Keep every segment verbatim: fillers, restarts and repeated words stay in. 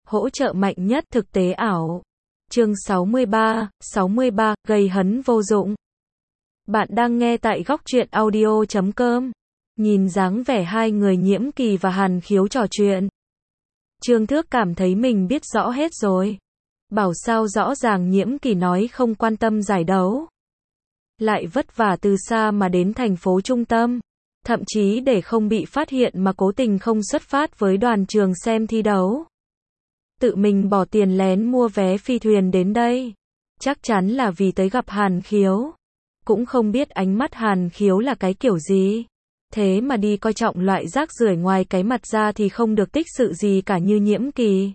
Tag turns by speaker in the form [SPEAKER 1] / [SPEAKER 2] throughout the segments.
[SPEAKER 1] Hỗ trợ mạnh nhất thực tế ảo. Chương sáu mươi ba, sáu mươi ba, gây hấn vô dụng. Bạn đang nghe tại góc truyện audio chấm com. Nhìn dáng vẻ hai người Nhiễm Kỳ và Hàn Khiếu trò chuyện, Trương Thước cảm thấy mình biết rõ hết rồi. Bảo sao rõ ràng Nhiễm Kỳ nói không quan tâm giải đấu, lại vất vả từ xa mà đến thành phố trung tâm, thậm chí để không bị phát hiện mà cố tình không xuất phát với đoàn trường xem thi đấu. Tự mình bỏ tiền lén mua vé phi thuyền đến đây, chắc chắn là vì tới gặp Hàn Khiếu. Cũng không biết ánh mắt Hàn Khiếu là cái kiểu gì, thế mà đi coi trọng loại rác rưởi ngoài cái mặt ra thì không được tích sự gì cả như Nhiễm Kỳ.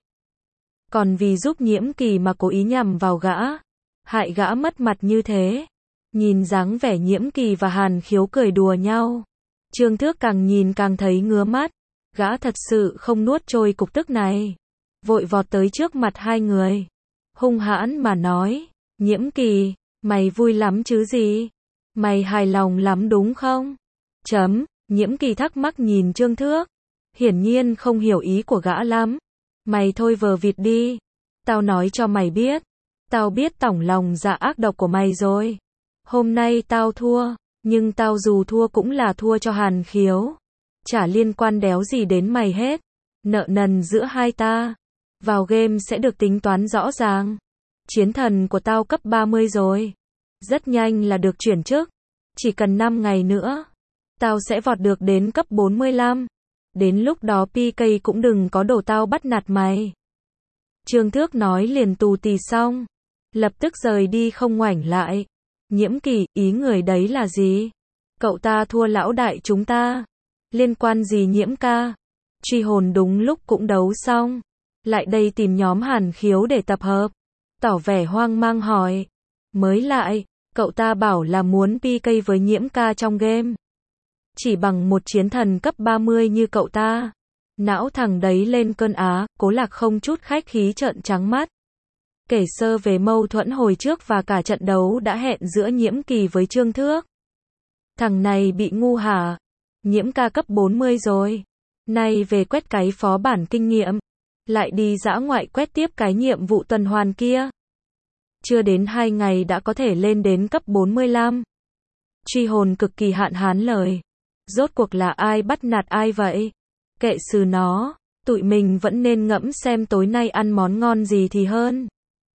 [SPEAKER 1] Còn vì giúp Nhiễm Kỳ mà cố ý nhằm vào gã, hại gã mất mặt như thế. Nhìn dáng vẻ Nhiễm Kỳ và Hàn Khiếu cười đùa nhau, Trương Thước càng nhìn càng thấy ngứa mắt. Gã thật sự không nuốt trôi cục tức này, vội vọt tới trước mặt hai người, hung hãn mà nói, Nhiễm Kỳ, mày vui lắm chứ gì? Mày hài lòng lắm đúng không? Chấm, Nhiễm Kỳ thắc mắc nhìn Trương Thước, hiển nhiên không hiểu ý của gã lắm. Mày thôi vờ vịt đi, tao nói cho mày biết, tao biết tỏng lòng dạ ác độc của mày rồi. Hôm nay tao thua, nhưng tao dù thua cũng là thua cho Hàn Khiếu, chả liên quan đéo gì đến mày hết. Nợ nần giữa hai ta, vào game sẽ được tính toán rõ ràng. Chiến thần của tao cấp ba mươi rồi, rất nhanh là được chuyển chức, chỉ cần năm ngày nữa, tao sẽ vọt được đến cấp bốn mươi lăm. Đến lúc đó pê ca cũng đừng có đổ tao bắt nạt mày. Trương Thước nói liền tù tì xong, lập tức rời đi không ngoảnh lại. Nhiễm Kỳ, ý người đấy là gì? Cậu ta thua lão đại chúng ta, liên quan gì Nhiễm ca? Truy hồn đúng lúc cũng đấu xong, lại đây tìm nhóm Hàn Khiếu để tập hợp. Tỏ vẻ hoang mang hỏi, mới lại, cậu ta bảo là muốn pê ca với Nhiễm ca trong game. Chỉ bằng một chiến thần cấp ba mươi như cậu ta. Não thằng đấy lên cơn á, Cố Lạc không chút khách khí trợn trắng mắt. Kể sơ về mâu thuẫn hồi trước và cả trận đấu đã hẹn giữa Nhiễm Kỳ với Trương Thước. Thằng này bị ngu hả? Nhiễm ca cấp bốn mươi rồi, nay về quét cái phó bản kinh nghiệm, lại đi dã ngoại quét tiếp cái nhiệm vụ tuần hoàn kia. Chưa đến hai ngày đã có thể lên đến cấp bốn mươi lăm. Truy hồn cực kỳ hạn hán lời. Rốt cuộc là ai bắt nạt ai vậy? Kệ xừ nó, tụi mình vẫn nên ngẫm xem tối nay ăn món ngon gì thì hơn.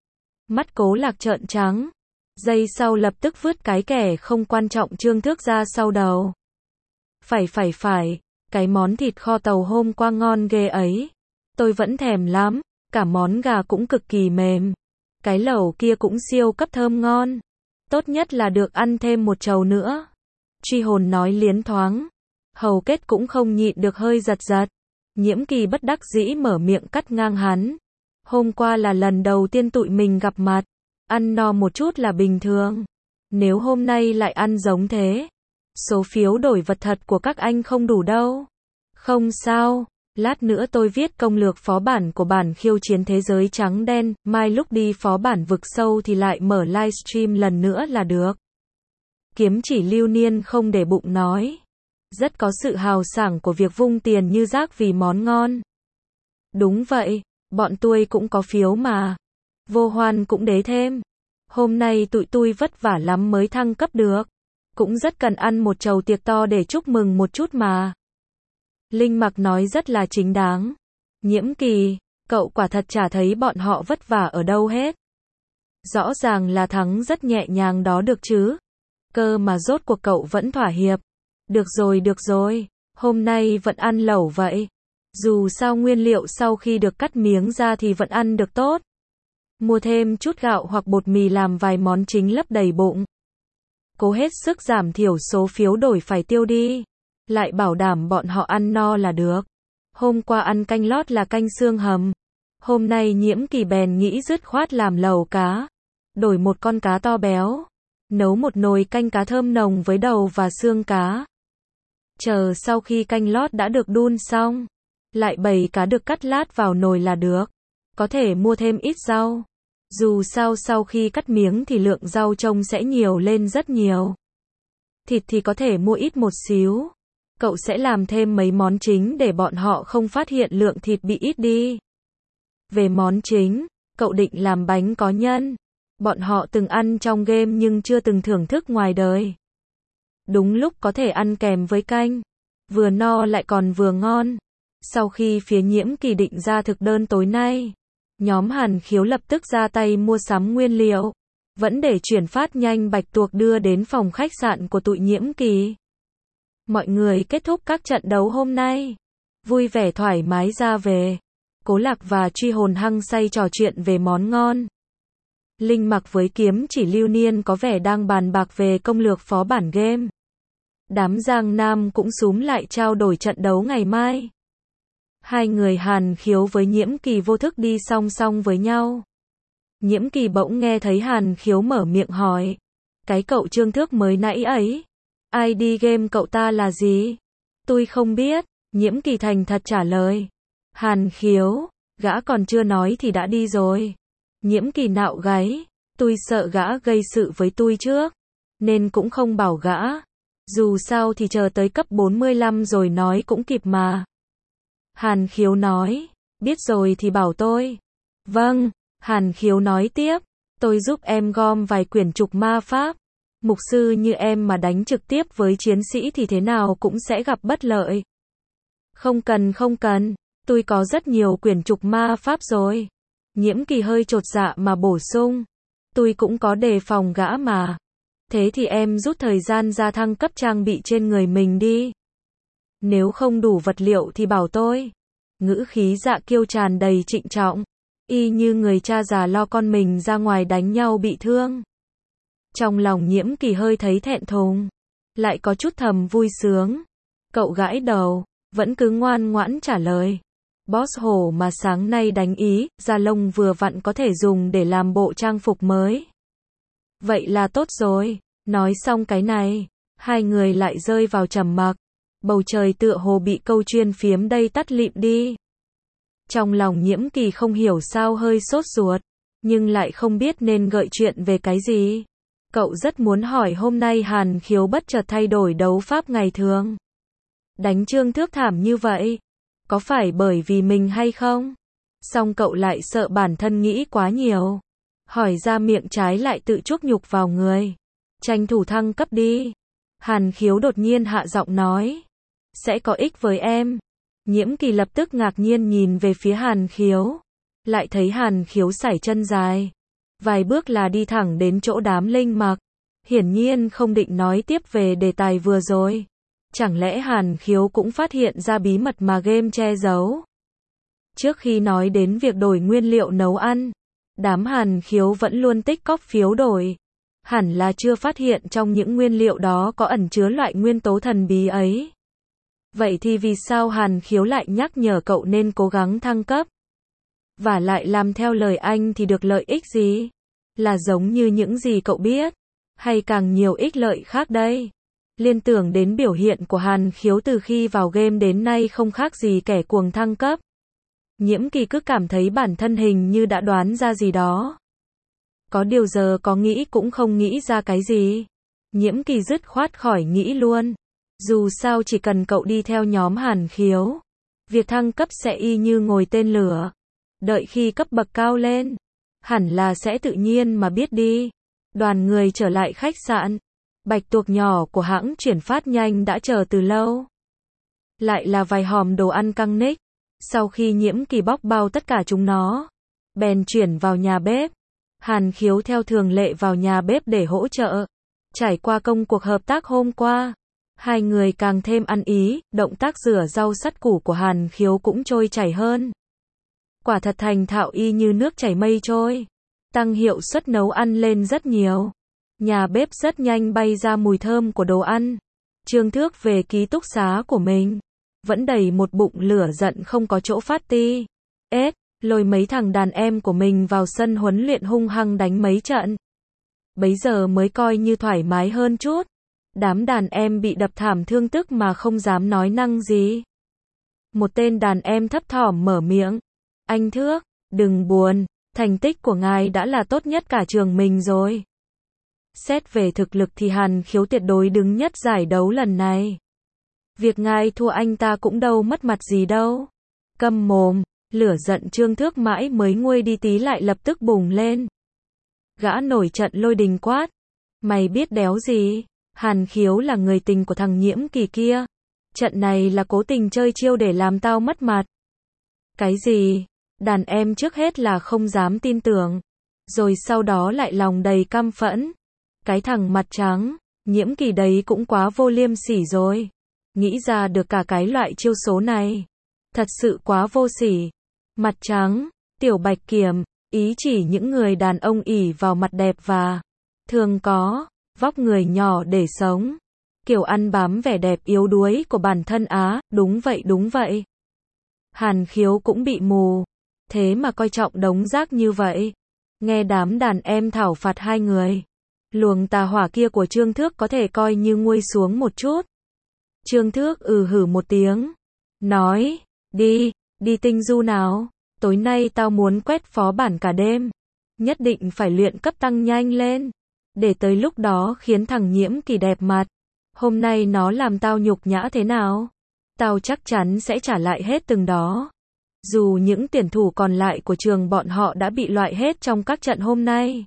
[SPEAKER 1] Mắt Cố Lạc trợn trắng, giây sau lập tức vứt cái kẻ không quan trọng Trương Thước ra sau đầu. Phải phải phải, cái món thịt kho tàu hôm qua ngon ghê ấy. Tôi vẫn thèm lắm, cả món gà cũng cực kỳ mềm. Cái lẩu kia cũng siêu cấp thơm ngon. Tốt nhất là được ăn thêm một chầu nữa. Truy hồn nói liến thoáng, hầu kết cũng không nhịn được hơi giật giật. Nhiễm Kỳ bất đắc dĩ mở miệng cắt ngang hắn. Hôm qua là lần đầu tiên tụi mình gặp mặt, ăn no một chút là bình thường. Nếu hôm nay lại ăn giống thế, số phiếu đổi vật thật của các anh không đủ đâu. Không sao, lát nữa tôi viết công lược phó bản của bản khiêu chiến thế giới trắng đen, mai lúc đi phó bản vực sâu thì lại mở livestream lần nữa là được. Kiếm chỉ lưu niên không để bụng nói, rất có sự hào sảng của việc vung tiền như rác vì món ngon. Đúng vậy, bọn tôi cũng có phiếu mà. Vô Hoan cũng đế thêm. Hôm nay tụi tôi vất vả lắm mới thăng cấp được, cũng rất cần ăn một chầu tiệc to để chúc mừng một chút mà. Linh Mặc nói rất là chính đáng. Nhiễm Kỳ, cậu quả thật chả thấy bọn họ vất vả ở đâu hết. Rõ ràng là thắng rất nhẹ nhàng đó được chứ. Cơ mà rốt cuộc cậu vẫn thỏa hiệp. Được rồi được rồi, hôm nay vẫn ăn lẩu vậy. Dù sao nguyên liệu sau khi được cắt miếng ra thì vẫn ăn được tốt. Mua thêm chút gạo hoặc bột mì làm vài món chính lấp đầy bụng. Cố hết sức giảm thiểu số phiếu đổi phải tiêu đi. Lại bảo đảm bọn họ ăn no là được. Hôm qua ăn canh lót là canh xương hầm. Hôm nay Nhiễm Kỳ bèn nghĩ dứt khoát làm lẩu cá. Đổi một con cá to béo. Nấu một nồi canh cá thơm nồng với đầu và xương cá. Chờ sau khi canh lót đã được đun xong, lại bày cá được cắt lát vào nồi là được. Có thể mua thêm ít rau. Dù sao sau khi cắt miếng thì lượng rau trông sẽ nhiều lên rất nhiều. Thịt thì có thể mua ít một xíu. Cậu sẽ làm thêm mấy món chính để bọn họ không phát hiện lượng thịt bị ít đi. Về món chính, cậu định làm bánh có nhân. Bọn họ từng ăn trong game nhưng chưa từng thưởng thức ngoài đời. Đúng lúc có thể ăn kèm với canh. Vừa no lại còn vừa ngon. Sau khi phía Nhiễm Kỳ định ra thực đơn tối nay, nhóm Hàn Khiếu lập tức ra tay mua sắm nguyên liệu. Vẫn để chuyển phát nhanh Bạch Tuộc đưa đến phòng khách sạn của tụi Nhiễm Kỳ. Mọi người kết thúc các trận đấu hôm nay. Vui vẻ thoải mái ra về. Cố Lạc và Truy Hồn hăng say trò chuyện về món ngon. Linh Mặc với Kiếm Chỉ Lưu Niên có vẻ đang bàn bạc về công lược phó bản game. Đám Giang Nam cũng xúm lại trao đổi trận đấu ngày mai. Hai người Hàn Khiếu với Nhiễm Kỳ vô thức đi song song với nhau. Nhiễm Kỳ bỗng nghe thấy Hàn Khiếu mở miệng hỏi. Cái cậu Trương Thước mới nãy ấy, i đê game cậu ta là gì? Tôi không biết, Nhiễm Kỳ thành thật trả lời. Hàn Khiếu, gã còn chưa nói thì đã đi rồi. Nhiễm Kỳ nạo gáy, tôi sợ gã gây sự với tôi trước, nên cũng không bảo gã. Dù sao thì chờ tới cấp bốn mươi lăm rồi nói cũng kịp mà. Hàn Khiếu nói, biết rồi thì bảo tôi. Vâng, Hàn Khiếu nói tiếp, tôi giúp em gom vài quyển trục ma pháp. Mục sư như em mà đánh trực tiếp với chiến sĩ thì thế nào cũng sẽ gặp bất lợi. Không cần không cần, tôi có rất nhiều quyển trục ma pháp rồi. Nhiễm Kỳ hơi chột dạ mà bổ sung. Tôi cũng có đề phòng gã mà. Thế thì em rút thời gian ra thăng cấp trang bị trên người mình đi. Nếu không đủ vật liệu thì bảo tôi. Ngữ khí Dạ Kiêu tràn đầy trịnh trọng. Y như người cha già lo con mình ra ngoài đánh nhau bị thương. Trong lòng Nhiễm Kỳ hơi thấy thẹn thùng. Lại có chút thầm vui sướng. Cậu gãi đầu, vẫn cứ ngoan ngoãn trả lời. Boss hổ mà sáng nay đánh ý, da lông vừa vặn có thể dùng để làm bộ trang phục mới. Vậy là tốt rồi. Nói xong cái này, hai người lại rơi vào trầm mặc. Bầu trời tựa hồ bị câu chuyên phiếm đây tắt lịm đi. Trong lòng Nhiễm Kỳ không hiểu sao hơi sốt ruột, nhưng lại không biết nên gợi chuyện về cái gì. Cậu rất muốn hỏi hôm nay Hàn Khiếu bất chợt thay đổi đấu pháp ngày thường. Đánh Trương Thước thảm như vậy, có phải bởi vì mình hay không? Song cậu lại sợ bản thân nghĩ quá nhiều. Hỏi ra miệng trái lại tự chuốc nhục vào người. Tranh thủ thăng cấp đi. Hàn Khiếu đột nhiên hạ giọng nói. Sẽ có ích với em. Nhiễm Kỳ lập tức ngạc nhiên nhìn về phía Hàn Khiếu. Lại thấy Hàn Khiếu sải chân dài. Vài bước là đi thẳng đến chỗ đám Linh Mặc. Hiển nhiên không định nói tiếp về đề tài vừa rồi. Chẳng lẽ Hàn Khiếu cũng phát hiện ra bí mật mà game che giấu? Trước khi nói đến việc đổi nguyên liệu nấu ăn, đám Hàn Khiếu vẫn luôn tích cóp phiếu đổi. Hẳn là chưa phát hiện trong những nguyên liệu đó có ẩn chứa loại nguyên tố thần bí ấy. Vậy thì vì sao Hàn Khiếu lại nhắc nhở cậu nên cố gắng thăng cấp? Và lại làm theo lời anh thì được lợi ích gì? Là giống như những gì cậu biết? Hay càng nhiều ích lợi khác đây? Liên tưởng đến biểu hiện của Hàn Khiếu từ khi vào game đến nay không khác gì kẻ cuồng thăng cấp. Nhiễm Kỳ cứ cảm thấy bản thân hình như đã đoán ra gì đó. Có điều giờ có nghĩ cũng không nghĩ ra cái gì. Nhiễm Kỳ dứt khoát khỏi nghĩ luôn. Dù sao chỉ cần cậu đi theo nhóm Hàn Khiếu, việc thăng cấp sẽ y như ngồi tên lửa. Đợi khi cấp bậc cao lên, hẳn là sẽ tự nhiên mà biết đi. Đoàn người trở lại khách sạn. Bạch Tuộc nhỏ của hãng chuyển phát nhanh đã chờ từ lâu. Lại là vài hòm đồ ăn căng nick. Sau khi Nhiễm Kỳ bóc bao tất cả chúng nó, bèn chuyển vào nhà bếp. Hàn Khiếu theo thường lệ vào nhà bếp để hỗ trợ. Trải qua công cuộc hợp tác hôm qua, hai người càng thêm ăn ý, động tác rửa rau sắt củ của Hàn Khiếu cũng trôi chảy hơn. Quả thật thành thạo y như nước chảy mây trôi, tăng hiệu suất nấu ăn lên rất nhiều. Nhà bếp rất nhanh bay ra mùi thơm của đồ ăn. Trương Thước về ký túc xá của mình, vẫn đầy một bụng lửa giận không có chỗ phát ti. Ết, lôi mấy thằng đàn em của mình vào sân huấn luyện hung hăng đánh mấy trận. Bấy giờ mới coi như thoải mái hơn chút. Đám đàn em bị đập thảm thương tức mà không dám nói năng gì. Một tên đàn em thấp thỏm mở miệng. Anh Thước, đừng buồn, thành tích của ngài đã là tốt nhất cả trường mình rồi. Xét về thực lực thì Hàn Khiếu tuyệt đối đứng nhất giải đấu lần này. Việc ngài thua anh ta cũng đâu mất mặt gì đâu. Câm mồm, Lửa giận Trương Thước mãi mới nguôi đi tí lại lập tức bùng lên. Gã nổi trận lôi đình quát. Mày biết đéo gì? Hàn Khiếu là người tình của thằng Nhiễm Kỳ kia. Trận này là cố tình chơi chiêu để làm tao mất mặt. Cái gì? Đàn em trước hết là không dám tin tưởng. Rồi sau đó lại lòng đầy căm phẫn. Cái thằng mặt trắng, Nhiễm Kỳ đấy cũng quá vô liêm sỉ rồi. Nghĩ ra được cả cái loại chiêu số này. Thật sự quá vô sỉ. Mặt trắng, Tiểu Bạch Kiểm, ý chỉ những người đàn ông ỷ vào mặt đẹp và thường có vóc người nhỏ để sống. Kiểu ăn bám vẻ đẹp yếu đuối của bản thân á, đúng vậy đúng vậy. Hàn Khiếu cũng bị mù. Thế mà coi trọng đống rác như vậy. Nghe đám đàn em thảo phạt hai người. Luồng tà hỏa kia của Trương Thước có thể coi như nguôi xuống một chút. Trương Thước ừ hử một tiếng. Nói, đi, đi tinh du nào. Tối nay tao muốn quét phó bản cả đêm. Nhất định phải luyện cấp tăng nhanh lên. Để tới lúc đó khiến thằng Nhiễm Kỳ đẹp mặt. Hôm nay nó làm tao nhục nhã thế nào? Tao chắc chắn sẽ trả lại hết từng đó. Dù những tuyển thủ còn lại của trường bọn họ đã bị loại hết trong các trận hôm nay.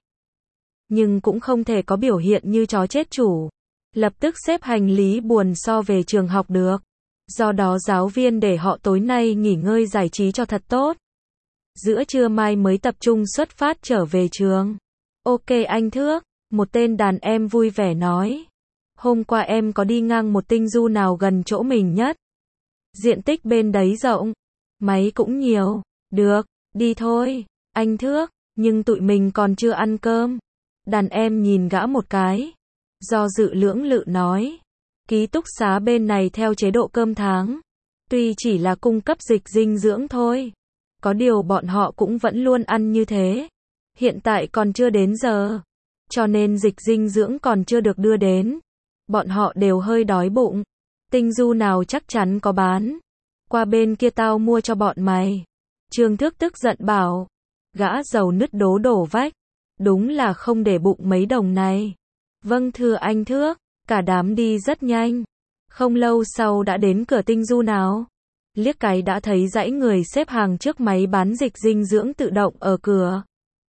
[SPEAKER 1] Nhưng cũng không thể có biểu hiện như chó chết chủ. Lập tức xếp hành lý buồn so về trường học được. Do đó giáo viên để họ tối nay nghỉ ngơi giải trí cho thật tốt. Giữa trưa mai mới tập trung xuất phát trở về trường. Ok anh Thước, một tên đàn em vui vẻ nói. Hôm qua em có đi ngang một tinh du nào gần chỗ mình nhất. Diện tích bên đấy rộng. Máy cũng nhiều. Được, đi thôi, anh Thước, nhưng tụi mình còn chưa ăn cơm. Đàn em nhìn gã một cái. Do dự lưỡng lự nói. Ký túc xá bên này theo chế độ cơm tháng. Tuy chỉ là cung cấp dịch dinh dưỡng thôi. Có điều bọn họ cũng vẫn luôn ăn như thế. Hiện tại còn chưa đến giờ. Cho nên dịch dinh dưỡng còn chưa được đưa đến. Bọn họ đều hơi đói bụng. Tinh du nào chắc chắn có bán. Qua bên kia tao mua cho bọn mày. Trương Thước tức giận bảo. Gã giàu nứt đố đổ vách. Đúng là không để bụng mấy đồng này. Vâng thưa anh Thước. Cả đám đi rất nhanh. Không lâu sau đã đến cửa tinh du nào. Liếc cái đã thấy dãy người xếp hàng trước máy bán dịch dinh dưỡng tự động ở cửa.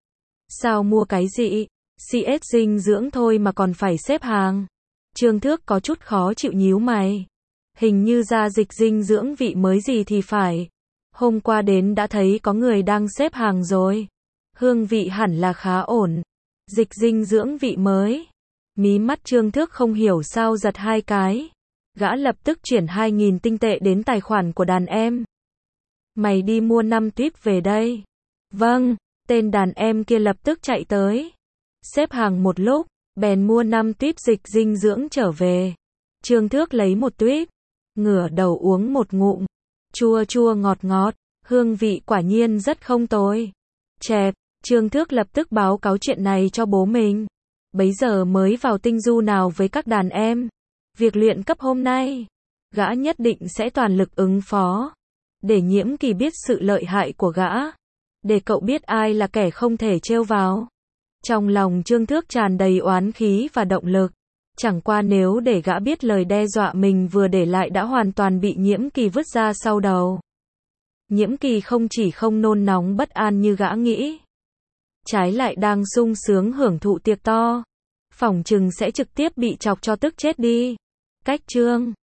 [SPEAKER 1] Sao mua cái gì? xê ét dinh dưỡng thôi mà còn phải xếp hàng. Trương Thước có chút khó chịu nhíu mày. Hình như ra dịch dinh dưỡng vị mới gì thì phải. Hôm qua đến đã thấy có người đang xếp hàng rồi. Hương vị hẳn là khá ổn. Dịch dinh dưỡng vị mới. Mí mắt Trương Thước không hiểu sao giật hai cái. Gã lập tức chuyển hai nghìn tinh tệ đến tài khoản của đàn em. Mày đi mua năm tuyếp về đây. Vâng, tên đàn em kia lập tức chạy tới. Xếp hàng một lúc, bèn mua năm tuyếp dịch dinh dưỡng trở về. Trương Thước lấy một tuyếp, ngửa đầu uống một ngụm. Chua chua ngọt ngọt, hương vị quả nhiên rất không tồi. Chẹp, Trương Thước lập tức báo cáo chuyện này cho bố mình. Bấy giờ mới vào tinh du nào với các đàn em. Việc luyện cấp hôm nay, gã nhất định sẽ toàn lực ứng phó. Để Nhiễm Kỳ biết sự lợi hại của gã. Để cậu biết ai là kẻ không thể trêu vào. Trong lòng Trương Thước tràn đầy oán khí và động lực. Chẳng qua nếu để gã biết lời đe dọa mình vừa để lại đã hoàn toàn bị Nhiễm Kỳ vứt ra sau đầu. Nhiễm Kỳ không chỉ không nôn nóng bất an như gã nghĩ. Trái lại đang sung sướng hưởng thụ tiệc to. Phỏng chừng sẽ trực tiếp bị chọc cho tức chết đi. Cách chương